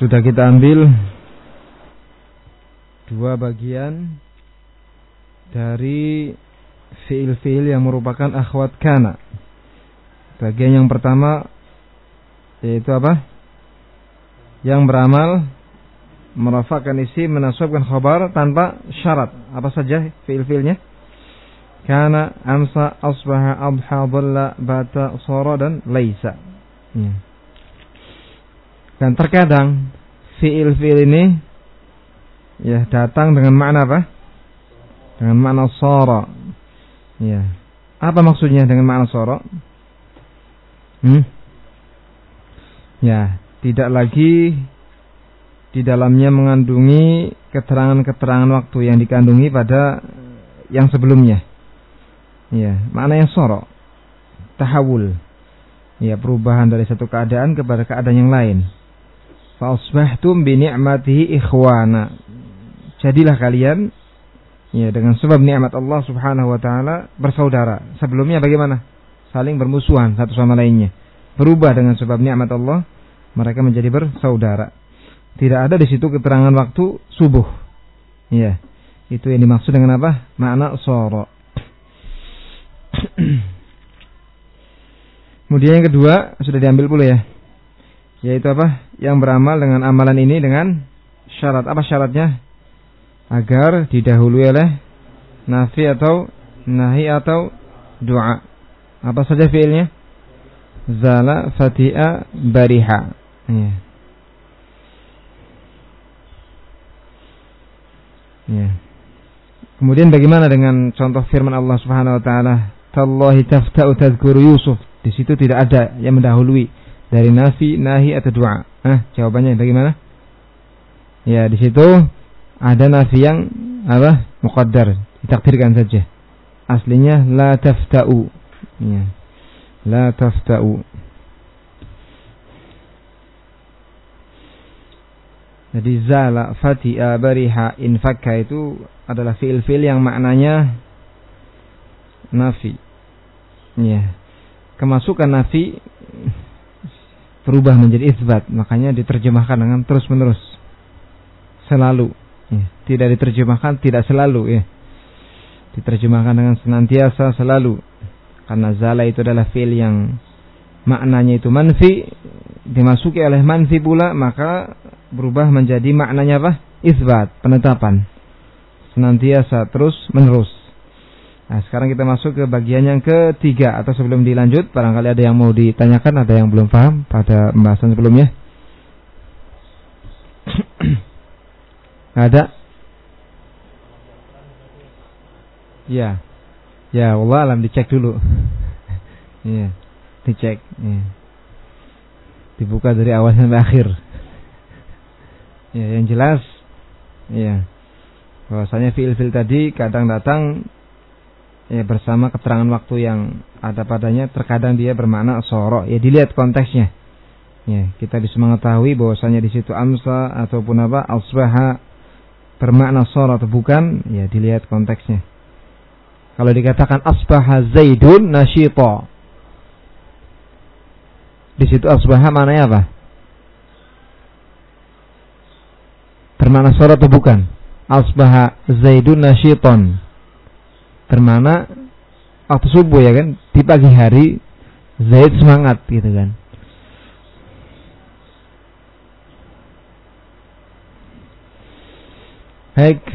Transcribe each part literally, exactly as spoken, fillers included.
Sudah kita ambil dua bagian dari fiil-fiil yang merupakan akhwat kana. Bagian yang pertama yaitu apa? Yang beramal merafa'kan isim, menasabkan khabar tanpa syarat. Apa saja fiil-fiilnya? Kana, amsa, asbaha, adha, dhalla, bata, shara dan laisa. Ya. Dan terkadang fiil-fiil ini ya datang dengan makna apa? Dengan makna shara. Ya. Apa maksudnya dengan makna shara? Hmm? Ya, tidak lagi di dalamnya mengandungi keterangan-keterangan waktu yang dikandungi pada yang sebelumnya. Ya, maknanya shara, tahawul. Ya, perubahan dari satu keadaan kepada keadaan yang lain. Fa asbahtum bi ni'matihi ikhwana. Jadilah kalian ya dengan sebab nikmat Allah Subhanahu wa taala bersaudara. Sebelumnya bagaimana? Saling bermusuhan satu sama lainnya. Berubah dengan sebab nikmat Allah, mereka menjadi bersaudara. Tidak ada di situ keterangan waktu subuh. Ya. Itu yang dimaksud dengan apa? Makna shara. Kemudian yang kedua sudah diambil pula ya. Yaitu apa? Yang beramal dengan amalan ini dengan syarat. Apa syaratnya? Agar didahului oleh nafi atau nahi atau doa. Apa saja fiilnya? Zala, fati'a, bariha. Ya. Ya. Kemudian bagaimana dengan contoh firman Allah Subhanahu wa taala? Tallahi tafta'u tadhkuru Yusuf. Di situ tidak ada yang mendahului dari nafi, nahi atau doa. Ah, jawabannya bagaimana? Ya, di situ ada nafi yang apa? Muqaddar, ditakdirkan saja. Aslinya la tafta'u. Ya. La tafta'u. Jadi zala, fati'a, bariha, infakka itu adalah fiil-fiil yang maknanya nafi. Ya. Kemasukan nafi berubah menjadi isbat, makanya diterjemahkan dengan terus-menerus. Selalu. Ya. Tidak diterjemahkan tidak selalu ya. Diterjemahkan dengan senantiasa, selalu. Karena zala itu adalah fiil yang maknanya itu manfi, dimasuki oleh manfi pula, maka berubah menjadi maknanya apa? Isbat, penetapan. Senantiasa, terus menerus. Nah, sekarang kita masuk ke bagian yang ketiga. Atau sebelum dilanjut, barangkali ada yang mau ditanyakan, ada yang belum paham pada pembahasan sebelumnya. Ada? Ya. Ya, Allah alam, dicek dulu. Ya, dicek. Ya. Dibuka dari awal sampai akhir. Ya, yang jelas, ya, bahwasanya fiil-fiil tadi kadang datang ya bersama keterangan waktu yang ada padanya. Terkadang dia bermakna shara. Ya, dilihat konteksnya. Ya, kita bisa mengetahui bahwasanya di situ amsa ataupun apa asbaha bermakna shara atau bukan. Ya, dilihat konteksnya. Kalau dikatakan asbaha Zaidun nasyita, di situ asbaha maknanya apa? Bermakna shara atau bukan? Asbaha Zaidun nasyiton, bermakna waktu subuh ya kan, di pagi hari Zaid semangat gitu kan. Baik.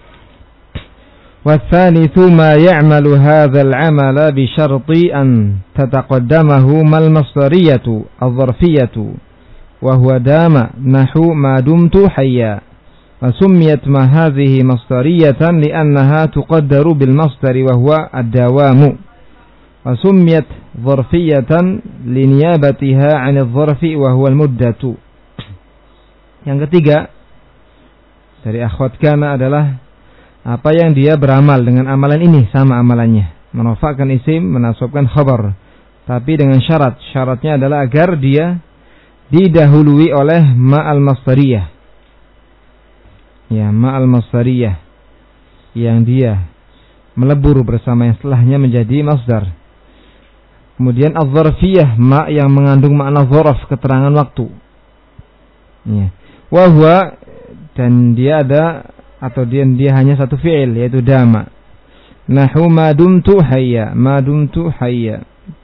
والثالث ما يعمل هذا العمل بشرط أن تتقدمه ما المصدرية الظرفية وهو دام نحو ما دمت حيا وسميت ما هذه مصدرية لأنها تقدر بالمصدر وهو الدوام وسميت ظرفية لنيابتها عن الظرف وهو المدة. Yang ketiga dari akhwat kana adalah apa yang dia beramal dengan amalan ini, sama amalannya, menofakkan isim, menasabkan khabar, tapi dengan syarat. Syaratnya adalah agar dia didahului oleh ma'al masdariyah. Ya, ma'al masdariyah, yang dia melebur bersama yang setelahnya menjadi masdar. Kemudian az-zarfiyah, ma yang mengandung makna zarf, keterangan waktu. Ya. Wa huwa, dan dia ada atau dia dia hanya satu fi'il yaitu dama. Nahu ma dumtu hayya, ma dumtu hayya.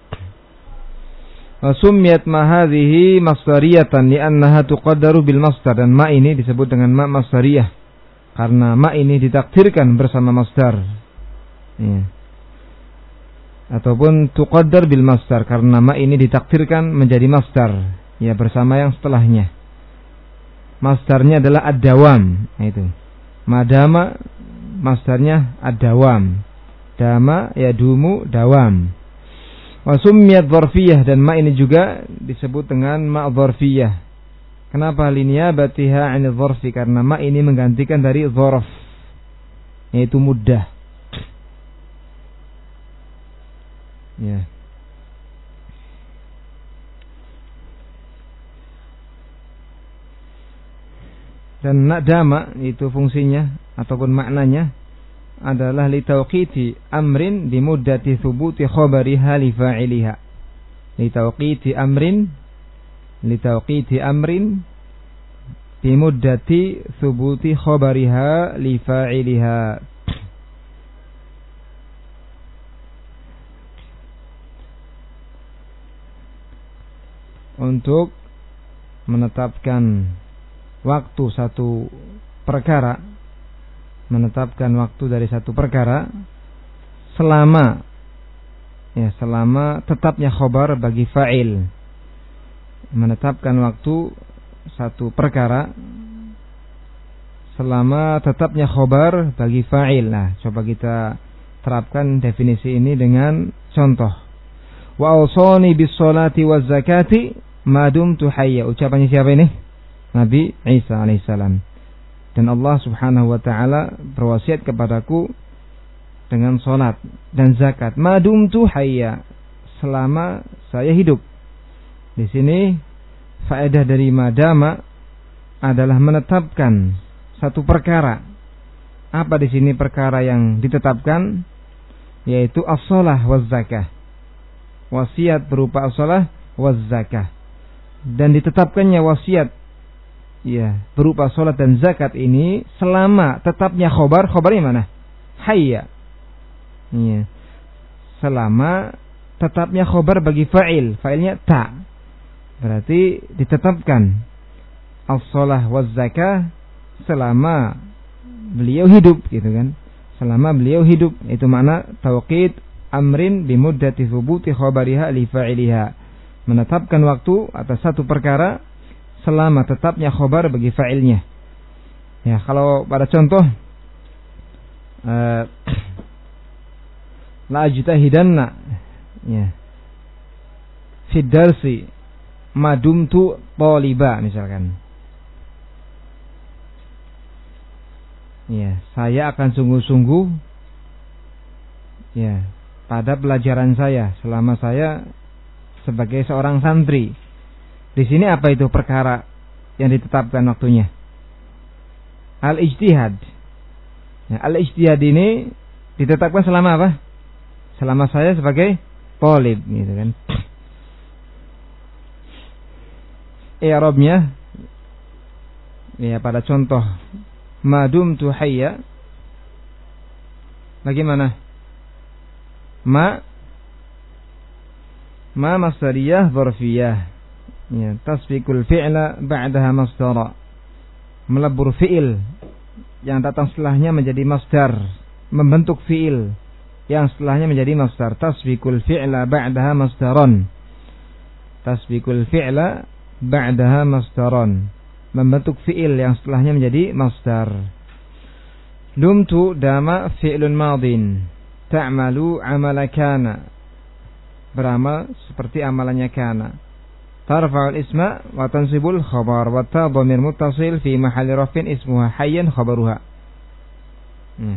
Wa summiyat ma hadhihi masdariyatan li'annaha tuqaddaru bil masdar, dan ma ini disebut dengan ma masdariyah karena ma ini ditakdirkan bersama masdar. Ya. Ataupun tuqaddar bil masdar karena ma ini ditakdirkan menjadi masdar ya bersama yang setelahnya. Masdarnya adalah ad-dawam, itu. Madama masdarnya ad-dawam. Dama yadumu dawam. Wa summiyat dzarfiyah, dan ma ini juga disebut dengan ma dzarfiyah. Kenapa? Liniyabatiha 'anil dzarfi, karena ma ini menggantikan dari dzarf yaitu muddah. Ya. Dan nadama itu fungsinya ataupun maknanya adalah li tawqiti amrin bi muddati thubuti khabariha li fa'iliha. Li tawqiti amrin li tawqiti amrin bi muddati thubuti khabariha li fa'iliha. Untuk menetapkan waktu satu perkara, menetapkan waktu dari satu perkara selama ya selama tetapnya khobar bagi fa'il. Menetapkan waktu satu perkara selama tetapnya khobar bagi fa'il. Nah, coba kita terapkan definisi ini dengan contoh. Wa awsani bis salati waz zakati madumtu hayya. Ucapannya siapa ini? Nabi Isa alaihissalam. Dan Allah subhanahu wa ta'ala berwasiat kepadaku dengan salat dan zakat madumtu hayya, selama saya hidup. Di sini faedah dari madama adalah menetapkan satu perkara. Apa di sini perkara yang ditetapkan? Yaitu as-shalah waz zakah. Wasiat berupa as-shalah waz zakah. Dan ditetapkannya wasiat ya berupa salat dan zakat ini selama tetapnya khobar. Khobarnya mana? Hayya. Ya. Selama tetapnya khobar bagi fa'il, fa'ilnya ta. Berarti ditetapkan as-shalah waz zakah selama beliau hidup, gitu kan? Selama beliau hidup, itu makna tawqid amrin bi muddati thubuti khabariha li fa'iliha. Menetapkan waktu atas satu perkara selama tetapnya khobar bagi fa'ilnya. Ya, kalau pada contoh uh, la ajtahidanna ya fi darsi madumtu taliba misalkan. Ya, saya akan sungguh-sungguh ya pada pelajaran saya selama saya sebagai seorang santri. Di sini apa itu perkara yang ditetapkan waktunya? Al-ijtihad. Ya, al-ijtihad ini ditetapkan selama apa? Selama saya sebagai talib, gitu kan. I'rabnya ya pada contoh madumtu hayya bagaimana? Ma Ma masdariyah dzarfiyah. Ya, tasbiqul fi'la ba'daha masdara. Melebur fi'il yang datang setelahnya menjadi masdar, membentuk fi'il yang setelahnya menjadi masdar. Tasbiqul fi'la ba'daha masdaron. Tasbiqul fi'la ba'daha masdaron. Membentuk fi'il yang setelahnya menjadi masdar. Dumtu dama fi'lun madin. Ta'malu amala kana. Beramal seperti amalannya kana. Tarfa'ul isma wa tansibul khabar wa ta dhamir muttasil fi mahalli rafin ismuha hayyan khabaruha. Hmm.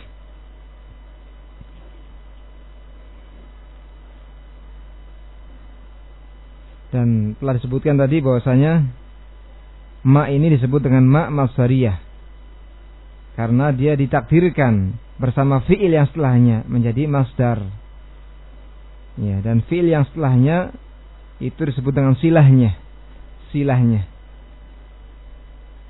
Dan telah disebutkan tadi bahwasanya ma ini disebut dengan ma masdariyah karena dia ditakdirkan bersama fi'il yang setelahnya menjadi masdar. Ya, dan fi'il yang setelahnya itu disebut dengan silahnya. Silahnya.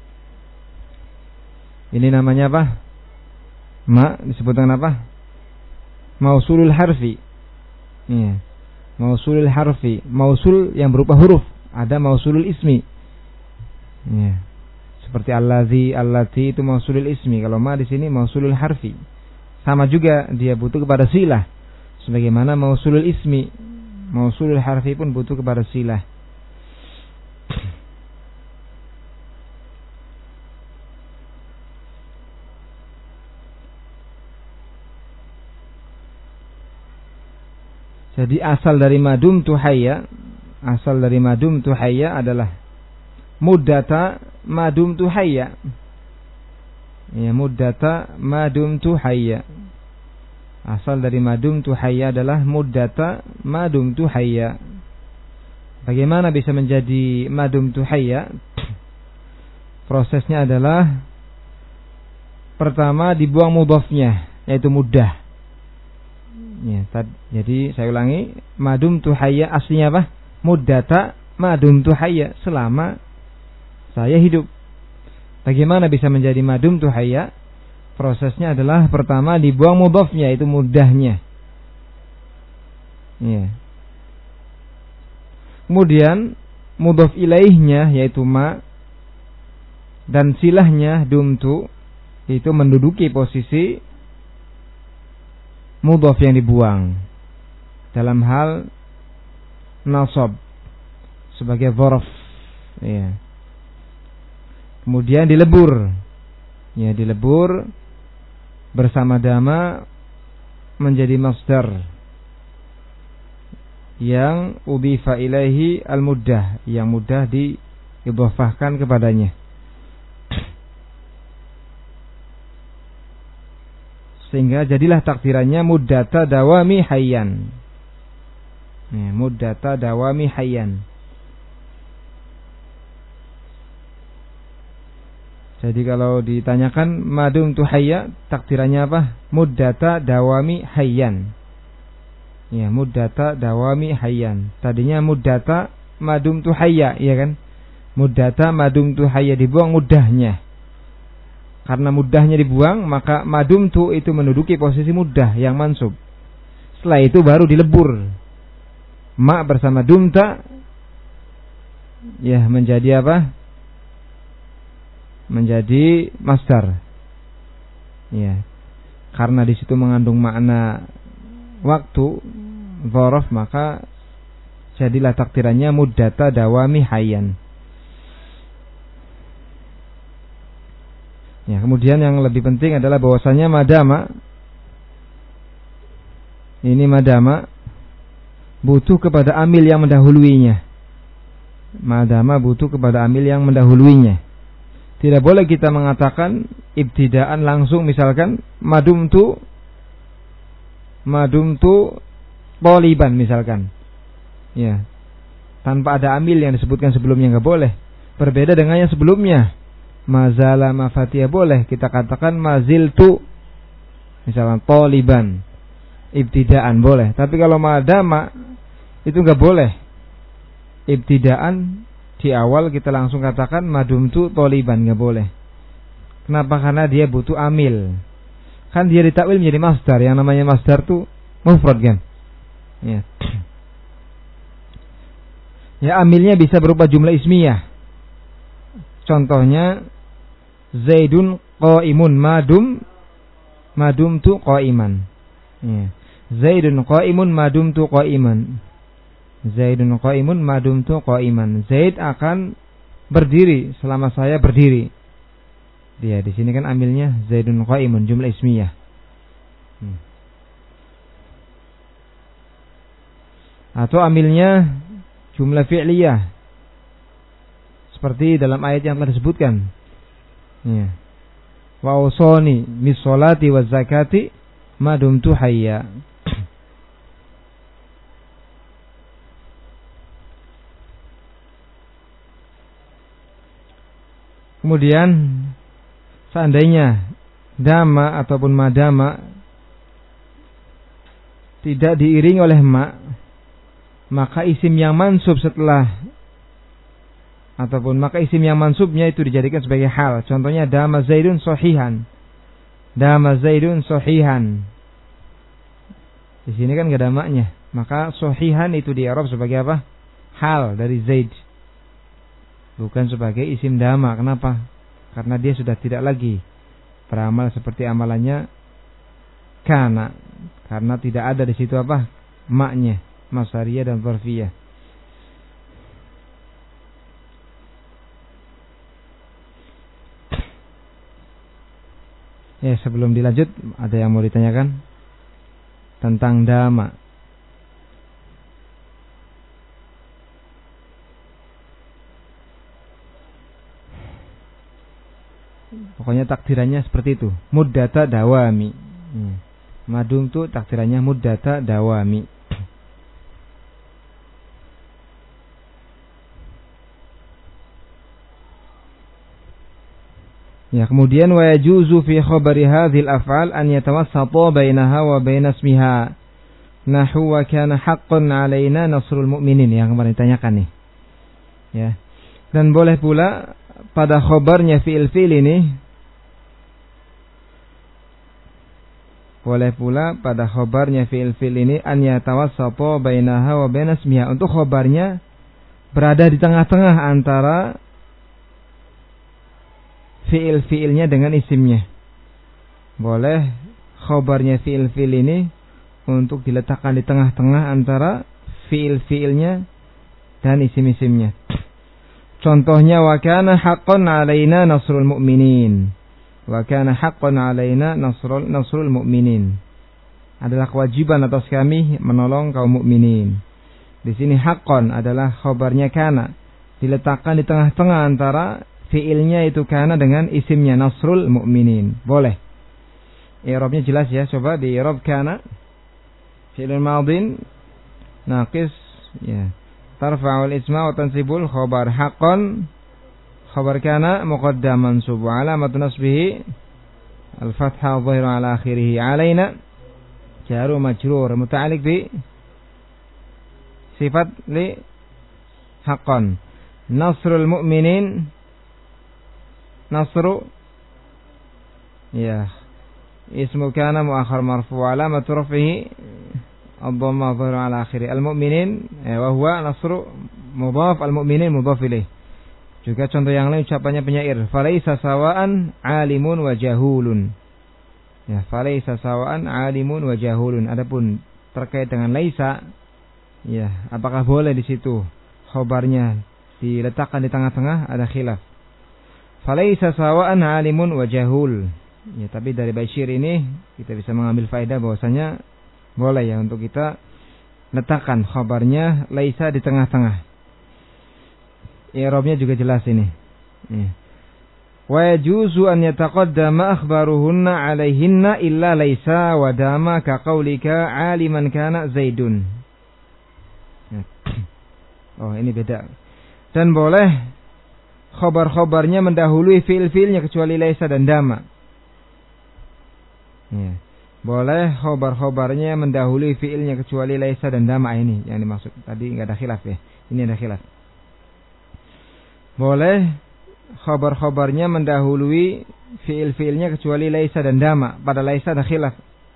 Ini namanya apa? Ma disebut dengan apa? Mausulul harfi. Iya. Mausulul harfi, mausul yang berupa huruf. Ada mausulul ismi. Iya. Seperti allazi, allati itu mausulul ismi. Kalau ma di sini mausulul harfi. Sama juga dia butuh kepada silah. Sebagaimana mausulul ismi, mausulul harfi pun butuh kepada silah. Jadi asal dari madum tuhayya, asal dari madum tuhayya adalah muddata madum tuhayya. Ya, muddata madum tuhayya. Asal dari madum tuhayya adalah muddata madum tuhayya. Bagaimana bisa menjadi madum tuhayya? Prosesnya adalah pertama dibuang mudhafnya, yaitu muddah. Ya, tad, jadi saya ulangi, madum tuhayya aslinya apa? Muddata madum tuhayya, selama saya hidup. Bagaimana bisa menjadi madum tuhayya? Prosesnya adalah pertama dibuang mudhafnya, itu muddahnya. Ya. Kemudian mudhaf ilaihnya yaitu ma dan silahnya dumtu itu menduduki posisi mudhaf yang dibuang dalam hal nasab sebagai dzaraf, ya. Kemudian dilebur, ya, dilebur bersama dama menjadi masdar yang udhifa ilaihi al-muddah, yang mudah diidhafahkan kepadanya. Sehingga jadilah takdirannya muddata dawami hayyan. Ya, muddata dawami hayyan. Jadi kalau ditanyakan madum tuhayya, takdirannya apa? Muddata dawami hayyan. Ya, muddata dawami hayyan. Tadinya muddata madum tuhayya, ya kan? Muddata madum tuhayya, dibuang muddahnya. Karena muddahnya dibuang, maka madum tu itu menduduki posisi muddah yang mansub. Setelah itu baru dilebur. Ma bersama dumta, ya, menjadi apa? Menjadi masdar. Ya. Karena di situ mengandung makna waktu, dzaraf, maka jadilah takdirannya muddata dawami hayyan. Ya, kemudian yang lebih penting adalah bahwasanya madama ini madama butuh kepada amil yang mendahuluinya. Madama butuh kepada amil yang mendahuluinya. Tidak boleh kita mengatakan ibtidaan langsung, misalkan madum tu madum tu taliban misalkan. Ya. Tanpa ada amil yang disebutkan sebelumnya, enggak boleh. Berbeda dengan yang sebelumnya. Mazala mafatiyah boleh kita katakan maziltu misalkan taliban, ibtidaan boleh. Tapi kalau madama itu enggak boleh. Ibtidaan di awal kita langsung katakan madumtu taliban, enggak boleh. Kenapa? Karena dia butuh amil. Kan dia ditakwil menjadi masdar. Yang namanya masdar tuh mufrad kan? Ya. Ya, amilnya bisa berupa jumlah ismiyah. Contohnya Zaidun qaimun madum madumtu qaiman. Ya. Zaidun qaimun madumtu qaiman. Zaidun qaimun madumtu qaiman. Zaid akan berdiri selama saya berdiri. Dia di sini kan amilnya Zaidun qaimun, jumlah ismiyah. Hmm. Atau amilnya jumlah fi'liyah. Seperti dalam ayat yang telah disebutkan. Ya. Wa usoni mis salati waz zakati ma dumtu hayya. Kemudian seandainya dama ataupun madama tidak diiringi oleh ma, maka isim yang mansub setelah ataupun maka isim yang mansubnya itu dijadikan sebagai hal. Contohnya dama Zaidun sahihan. Dama Zaidun sahihan. Di sini kan enggak ada maknya. Maka sahihan itu di i'rab sebagai apa? Hal dari Zaid. Bukan sebagai isim dama. Kenapa? Karena dia sudah tidak lagi beramal seperti amalannya kana. Karena tidak ada di situ apa? Maknya, masdariyah dan dzarfiyah. Ya, sebelum dilanjut, ada yang mau ditanyakan tentang dama? Pokoknya takdirannya seperti itu, muddata dawami. Hmm. Madum itu takdirannya muddata dawami. Ya, kemudian wa yajuzu fi khabari hadhil af'al an yatawassata bainaha wa baina ismiha. Nahu wa kana haqqan 'alaina nasrul mu'minin, yang kemarin ditanyakan nih. Ya. Dan boleh pula pada khabarnya fi'il-fi'il ini, boleh pula pada khabarnya fi'il-fi'il ini an yatawassata bainaha wa baina ismiha, untuk khabarnya berada di tengah-tengah antara fi'il-fi'ilnya dengan isimnya. Boleh khabarnya fi'il-fi'il ini untuk diletakkan di tengah-tengah antara fi'il-fi'ilnya dan isim-isimnya. Contohnya wa kana haqqan 'alaina nasrul mu'minin. Wa kana haqqan 'alaina nasrul nasrul mu'minin. Adalah kewajiban atas kami menolong kaum mukminin. Di sini haqqan adalah khabarnya kana, diletakkan di tengah-tengah antara fiilnya itu kana dengan isimnya nasrul mu'minin. Boleh. I'rabnya jelas ya. Coba di i'rab kana fi'il madin naqis, ya. Tarfa'ul isma wa tansibul khabar haqqan. Khabar kana muqaddam mansub wa alamat nasbihi al-fathah adh-dhahira ala akhirih. Alaina jaru majrur muta'alliq bi sifat li haqqan. Nasrul mu'minin, nasru, ya, ismu kana muakhar marfu alamat rafihi ad-dhamma dhahir ala akhiri. Al-mu'minin wa huwa nasru mudhaf, al-mu'minin mudhaf ilaih. Juga contoh yang lain ucapannya penyair, falaisa sawaan alimun wa jahulun. Ya, falaisa sawaan alimun wa jahulun. Adapun terkait dengan laisa, ya, apakah boleh di situ khabarnya diletakkan di tengah-tengah? Ada khilaf. Falaisa sawa'an 'alimun wa jahul. Ya, tapi dari Bashir ini kita bisa mengambil faedah bahwasanya boleh ya untuk kita letakkan khabarnya laisa di tengah-tengah. I'rabnya juga jelas ini. Ya. Wa yajuzu an yataqaddama akhbaruhunna 'alaihinna illa laisa wa dama ka qaulika 'aliman kana Zaidun. Ya. Oh, ini beda. Dan boleh khabar-khabarnya mendahului fi'il-fi'ilnya kecuali laisa dan dama. Ya. Boleh khabar-khabarnya mendahului fi'ilnya kecuali laisa dan dama, ini yang dimaksud. Tadi enggak ada khilaf ya. Ini ada khilaf. Boleh khabar-khabarnya mendahului fi'il-fi'ilnya kecuali laisa dan dama. Pada laisa ada khilaf.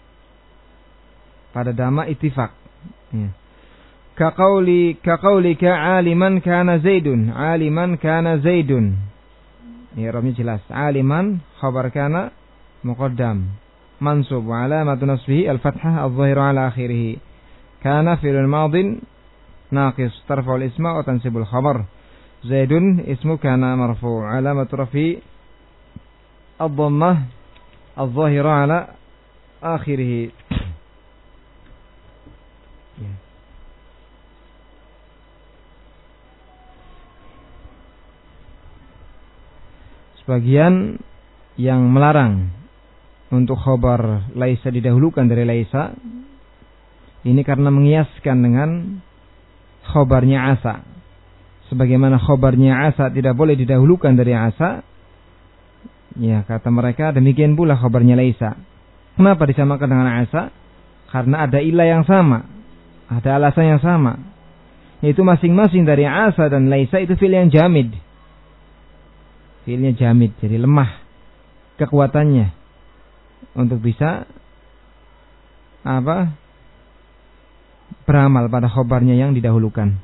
Pada dama ittifaq. Ya. Kaqauli kaqaulika 'aliman kana Zaidun. 'Aliman kana Zaidun. I'rabnya jelas. 'Aliman khabar kana muqaddam mansub wa alamatu nasbihi al-fathah adh-dhahira ala akhirih. Kana fi'lun madin naqis tarfa'ul isma wa tansibul khabar. Zaidun ismu kana marfu' alamatu rafi ad-dhammah adh-dhahira ala akhirih. Sebagian yang melarang untuk khabar laisa didahulukan dari laisa ini karena mengiaskan dengan khabarnya asa. Sebagaimana khabarnya asa tidak boleh didahulukan dari asa, ya kata mereka demikian pula khabarnya laisa. Kenapa disamakan dengan asa? Karena ada ilah yang sama, ada alasan yang sama, yaitu masing-masing dari asa dan laisa itu fi'il yang jamid. Fiilnya jamid, jadi lemah kekuatannya untuk bisa apa? Beramal pada khobarnya yang didahulukan.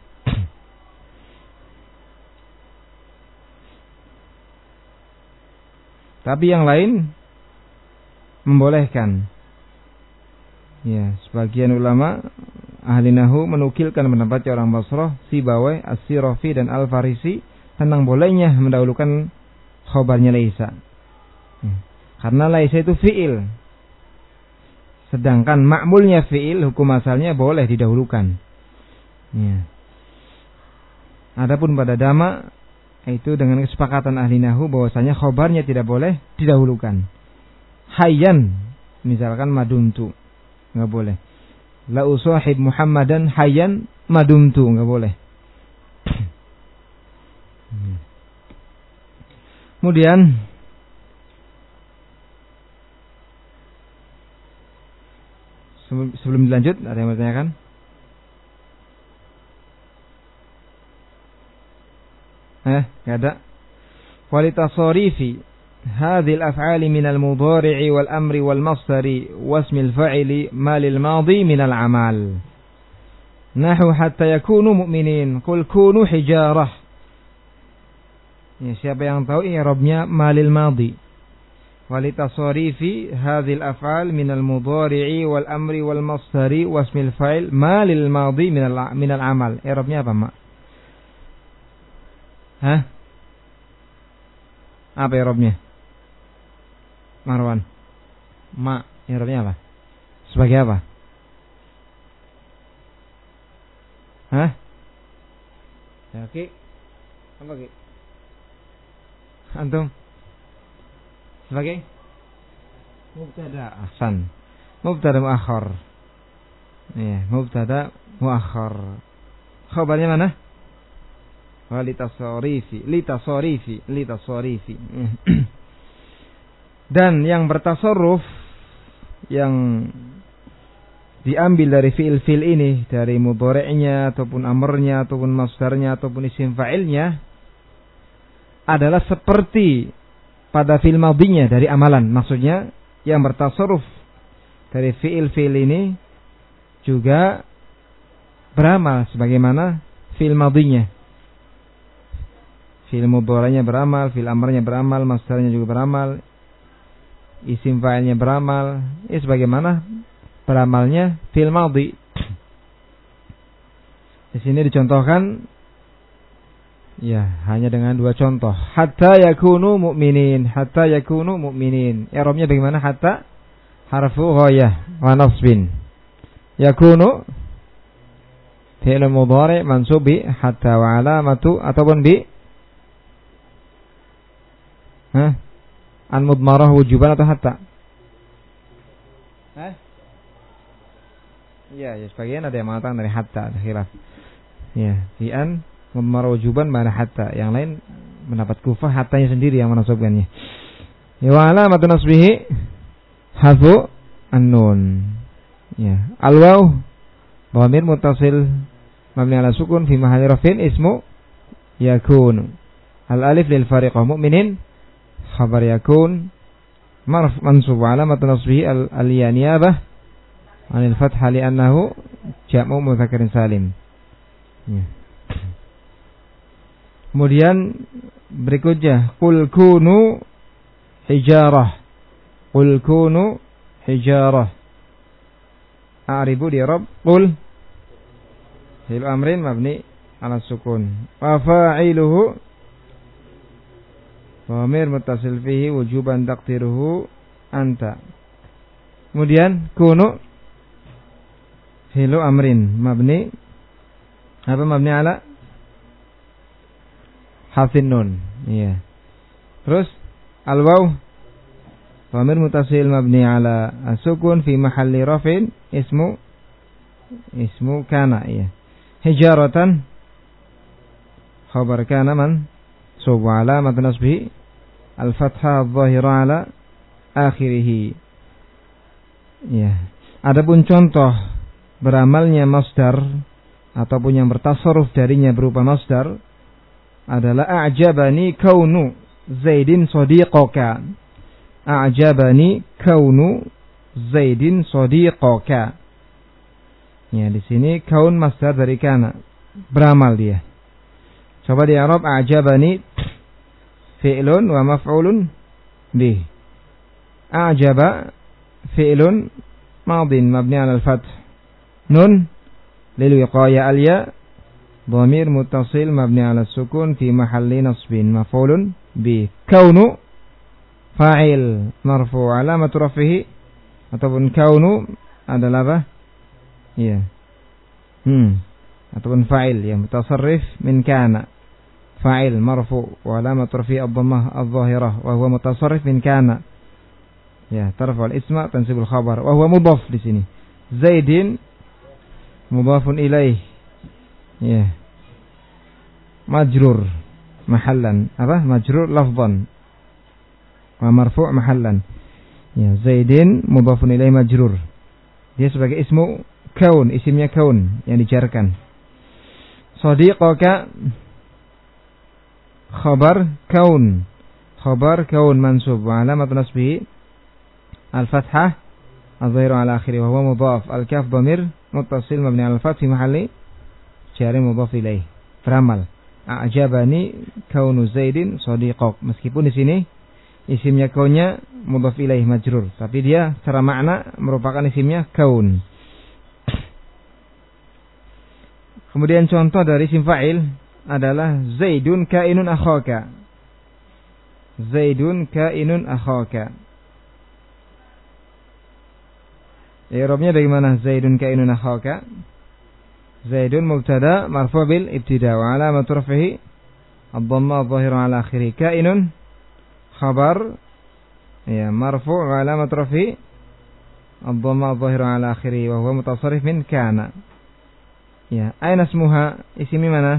Tapi yang lain membolehkan. Ya, sebagian ulama ahli nahwu menukilkan pendapat orang Basrah, Sibawayh, As-Sirafi dan Al-Farisi tentang bolehnya mendahulukan khobarnya laisa. Ya. Karena laisa itu fiil. Sedangkan ma'mulnya fiil, hukum asalnya boleh didahulukan. Ya. Adapun pada dama itu dengan kesepakatan ahli nahwu bahwasanya khobarnya tidak boleh didahulukan. Hayyan misalkan madumtu, enggak boleh. La usahib Muhammadan hayyan madumtu, enggak boleh. Kemudian sebelum dilanjut ada yang bertanyakan? Eh, enggak ada. Walitasarifi هذه الأفعال من المضارع والأمر والمصدر واسم الفاعل ما للماضي من العمل نحو حتى يكونوا مؤمنين قل كونوا حجارة. Ya, siapa yang tahu i'rabnya malil madhi. Walitasarifi hadhil af'al min al-mudhari'i wal amri wal masdari wasmil fa'il malil madhi min al min al-amal. I'rabnya apa, Mak? Hah? Apa i'rabnya? Marwan. Ma, i'rabnya apa? Sebagai apa? Hah? Ya, Ki. Apa, Ki? Antum? Sebagai mubtada. Ahsan. Mubtada muakhar. Iya, mubtada muakhar. Khabarnya mana? Walitasarifi, litasarifi, litasarifi. Dan yang bertasarruf yang diambil dari fiil-fiil ini, dari mudhari'nya ataupun amrnya ataupun masdarnya ataupun isim fa'ilnya adalah seperti pada fiil madhinya dari amalan. Maksudnya yang bertasarruf dari fiil-fiil ini juga beramal sebagaimana fiil madhinya. Fiil mudhari'nya beramal, fiil amrnya beramal, masdarnya juga beramal, isim fa'ilnya beramal. Ini sebagaimana beramalnya fiil madhi. Di sini dicontohkan ya hanya dengan dua contoh. Hatta yakunu mu'minin, hatta yakunu mu'minin. I'rabnya bagaimana? Hatta harfu ghayah wa nasbin. Yakunu fi'il mudhari' mansub bi hatta wa alamatu ataupun bi Hah? An mudmarah wujuban atau hatta? Hah? Iya, ya sebagian ada yang mengatakan dari hatta, ada khilaf. Ya, fi an mudmarah wujuban mana hatta. Yang lain mendapat kufah hattanya sendiri yang menasabkannya. Ya wa alamatu nasbihi hadfu an-nun. Ya, al-waw dhamir muttasil mabni ala sukun fi mahalli raf'in ismu yakun. Al-alif lil fariqah mu'minin khabar yakun marf mansub alamat nasbihi al-yaniyabah anil fathah li'annahu jam'u mudzakkarin salim. Ya. Kemudian berikutnya qul kunu hijarah, qul kunu hijarah. A'ribu di Arab qul fil amrin mabni ala sukun wa fa'iluhu dhamir muttasil fihi wujuban taqdiruhu anta. Kemudian kunu fi'lu amrin mabni apa mabni ala hafin nun. Iya. Terus al waw dhamir muttasil mabni ala as-sukun fi mahalli raf'in ismu ismu kana. Iya. Hijaratan khabar kana man sub alamat nasbihi al-fathah adh-dhahira ala akhirih. Ya. Adapun contoh beramalnya masdar ataupun yang bertasarruf darinya berupa masdar adalah a'jabani kaunu Zaidin sadiqaka. A'jabani kaunu Zaidin sadiqaka. Ya, di sini kaun masdar dari kana. Beramal dia. Coba di Arab, a'jabani fi'lun wa maf'ulun bih. A'jaba fi'lun madin mabni 'ala al-fath. Nun lil wiqaya al-ya dhamir muttasil mabni 'ala as-sukun fi mahalli nasbin maf'ulun bih. Kaunu fa'il marfu' alamat rafihi ataupun kaunu adalah apa? Iya. Hmm. Ataupun fa'il yang mutasarrif min kana. Fa'il marfu' wa alamat rafihi ad-dhammah adh-dhahirah wa huwa mutasarrif min kana. Ya, tarfa al-isma tansibul khabar wa huwa mudhaf di sini. Zaidin mudhafun ilaih. Ya. Majrur mahallan. Apa? Majrur lafdhan. Wa marfu' mahallan. Ya, Zaidin mudhafun ilaih majrur. Dia sebagai ismu kaun, isimnya kaun yang dijarkan. Sadiqaka khabar kaun. Khabar kaun mansub wa alamat nasbihi al-fathah adh-dhahiru ala akhirih wa huwa mudhaf. Al-kaf dhamir muttasil mabni 'ala al-fath fi mahalli jar mudhaf ilaih. Beramal. A'jabani kaunu Zaidin sadiqak. Meskipun di sini isimnya kaunnya mudhaf ilaih majrur, tapi dia secara makna merupakan isimnya kaun. Kemudian contoh dari isim fa'il adalah Zaidun kainun akhaka. Zaidun kainun akhaka. I'rabnya bagaimana? Zaidun kainun akhaka. Zaidun mubtada marfu' bil ibtida wa alamat raf'ihi ad-dhamma adh-dhahira 'ala akhirih. Kainun khabar ya marfu' wa alamat raf'ihi ad-dhamma adh-dhahira 'ala akhirih wa huwa mutasarrif min kana. Ya, aina ismuha? Isimnya mana?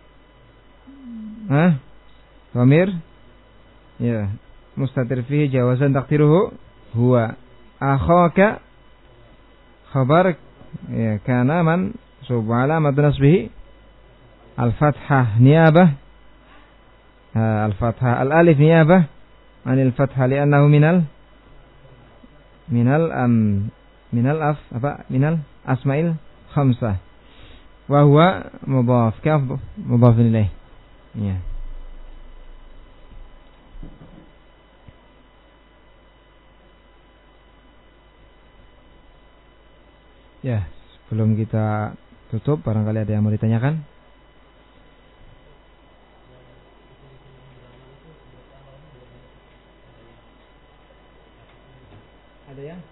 Hah? Dhamir? Ya, mustatir fihi jawazan taqdiruhu huwa. Akhaka khabar ya kana man sub alamat nasbihi al-fathah niyabah al-fathah al-alif niyabah anil fathah li'annahu minal minal am minal af apa minal asma'il khamsah wa huwa mudhaf kaf mudhaf ilaih. Ya. Ya, sebelum kita tutup, barangkali ada yang mau ditanyakan? Ada ya?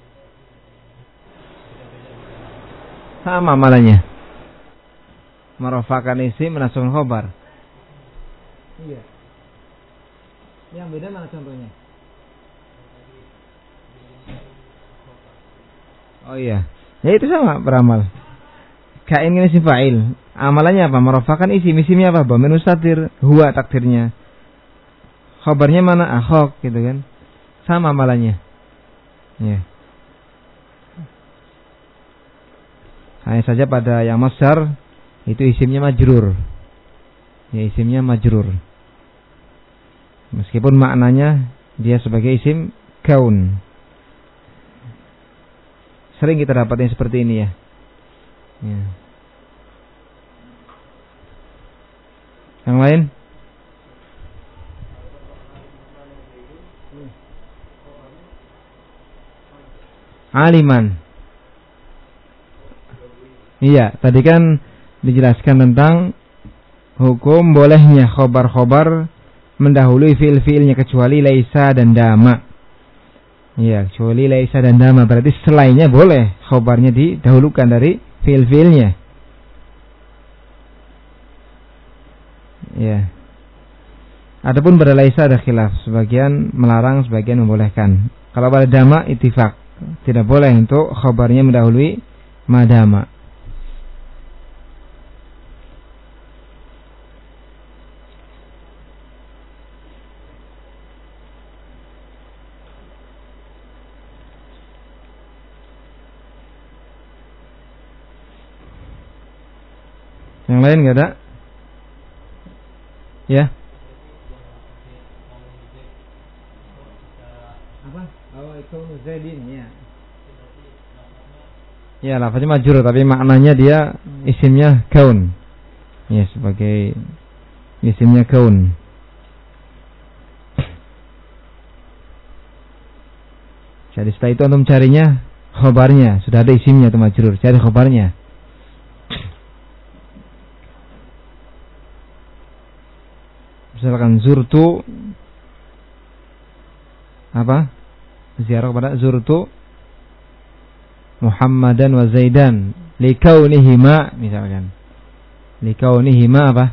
Sama malahnya. Merafakan isim, menasabkan khabar. Iya. Yang beda mana contohnya? Oh iya. Ya itu sama beramal. Kain ini isim fa'il. Amalannya apa? Merafakan isim. Isimnya apa? Dhamir mustatir. Huwa takdirnya. Khabarnya mana? Akhok gitu kan. Sama amalannya. Ya. Hanya saja pada yang masdar itu isimnya majrur. Ya, isimnya majrur. Meskipun maknanya dia sebagai isim kaun. Sering kita dapat yang seperti ini ya. Ya. Yang lain? Aliman. Iya, tadi kan dijelaskan tentang hukum bolehnya khobar-khobar mendahului fiil-fiilnya kecuali laisa dan dama. Iya, kecuali laisa dan dama, berarti selainnya boleh khobarnya didahulukan dari fiil-fiilnya. Iya. Adapun pada laisa ada khilaf, sebagian melarang, sebagian membolehkan. Kalau pada dama ittifaq, tidak boleh untuk khobarnya mendahului madama. Yang lain enggak ada? Ya. Apa? Oh, kaunu Zaidin ya. Ya, lafaznya majrur tapi maknanya dia isimnya kaun. Ya, sebagai isimnya kaun. Jadi setelah itu antum carinya khobarnya, sudah ada isimnya itu majrur, cari khobarnya. Misalkan zurtu apa? Ziarah kepada zurtu Muhammadan wa Zaidan likaunihima, misalkan. Likaunihima apa?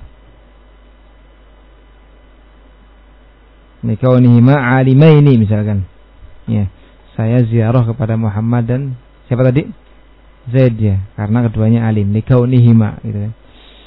Likaunihima alimaini, misalkan. Ya, saya ziarah kepada Muhammad dan siapa tadi? Zaid, ya, karena keduanya alim. Likaunihima, gitu kan.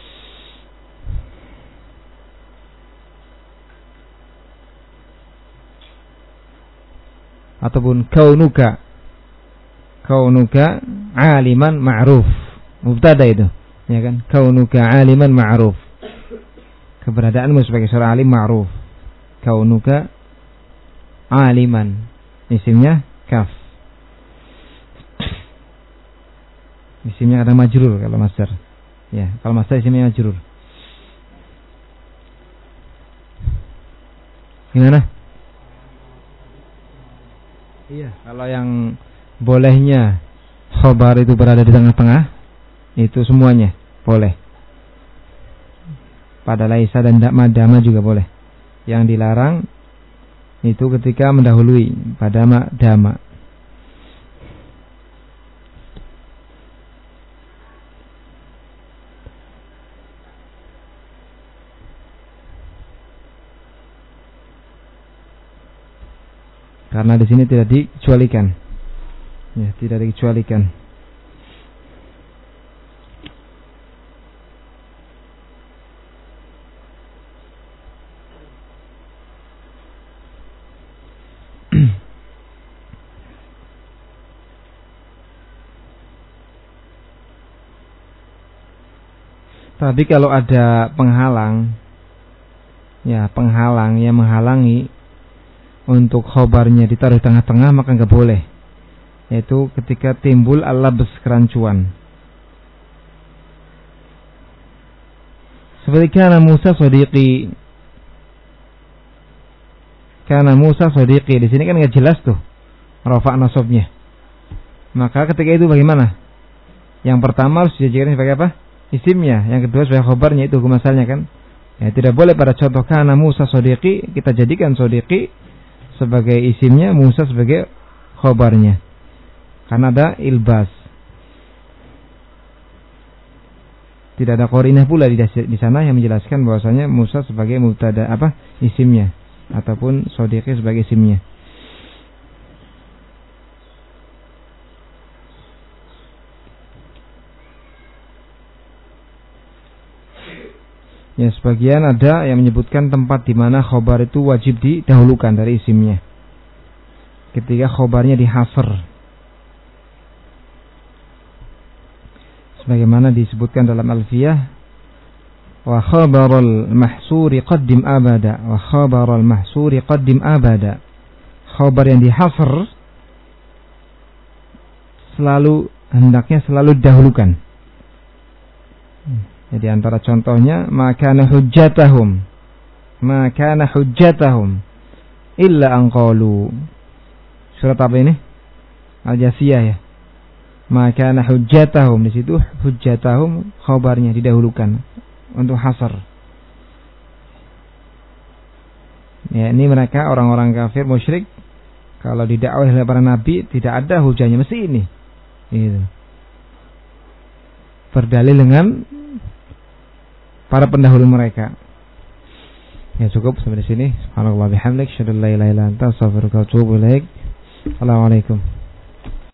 Ataupun kaunuka, kaunuka aliman ma'ruf, mubtada itu, ya kan? Kaunuka aliman ma'ruf, keberadaanmu sebagai seorang alim ma'ruf. Kaunuka aliman, isimnya kaf, isimnya ada majrur kalau masdar, ya, kalau masdar isimnya majrur. Gimana? Iya, kalau yang bolehnya khobar itu berada di tengah-tengah, itu semuanya boleh. Pada laisa dan madama juga boleh. Yang dilarang itu ketika mendahului pada madama. Karena di sini tidak dikecualikan, ya, tidak dikecualikan. Tapi kalau ada penghalang, ya, penghalang yang menghalangi untuk khobarnya ditaruh di tengah-tengah, maka enggak boleh. Yaitu ketika timbul al-labs, kerancuan. Seperti kana Musa sodiqi. Kana Musa sodiqi. Di sini kan enggak jelas tuh rafa' nasabnya. Maka ketika itu bagaimana? Yang pertama harus dijadikan sebagai apa? Isimnya. Yang kedua sebagai khobarnya, itu hukum asalnya kan. Ya, tidak boleh pada contoh kana Musa sodiqi kita jadikan sodiqi sebagai isimnya, Musa sebagai khobarnya, karena ada ilbas. Tidak ada qarinah pula di, di sana yang menjelaskan bahwasanya Musa sebagai mubtada apa isimnya, ataupun sodiqi sebagai isimnya. Ya, sebagian ada yang menyebutkan tempat di mana khobar itu wajib didahulukan dari isimnya ketika khobarnya dihasr, sebagaimana disebutkan dalam Alfiyah, wa khabarul mahsuri qaddim abada, wa khabarul mahsuri qaddim abada. Khobar yang dihasr selalu hendaknya selalu didahulukan. Jadi antara contohnya, maka na hujjatahum, maka na hujjatahum illa anqalu. Surat apa ini? Al-Jasiyah, ya. Maka na hujjatahum, di situ hujjatahum khabarnya didahulukan untuk hasr. Ya, ini mereka orang-orang kafir musyrik, kalau didakwah oleh para nabi tidak ada hujahnya, mesti ini. Gitu. Berdalil dengan para pendahulu mereka. Ya, cukup sampai di sini. Subhanallah bihamdik, syadallah ilaha illa anta, astaghfiruka wa atubu ilaik. Assalamualaikum.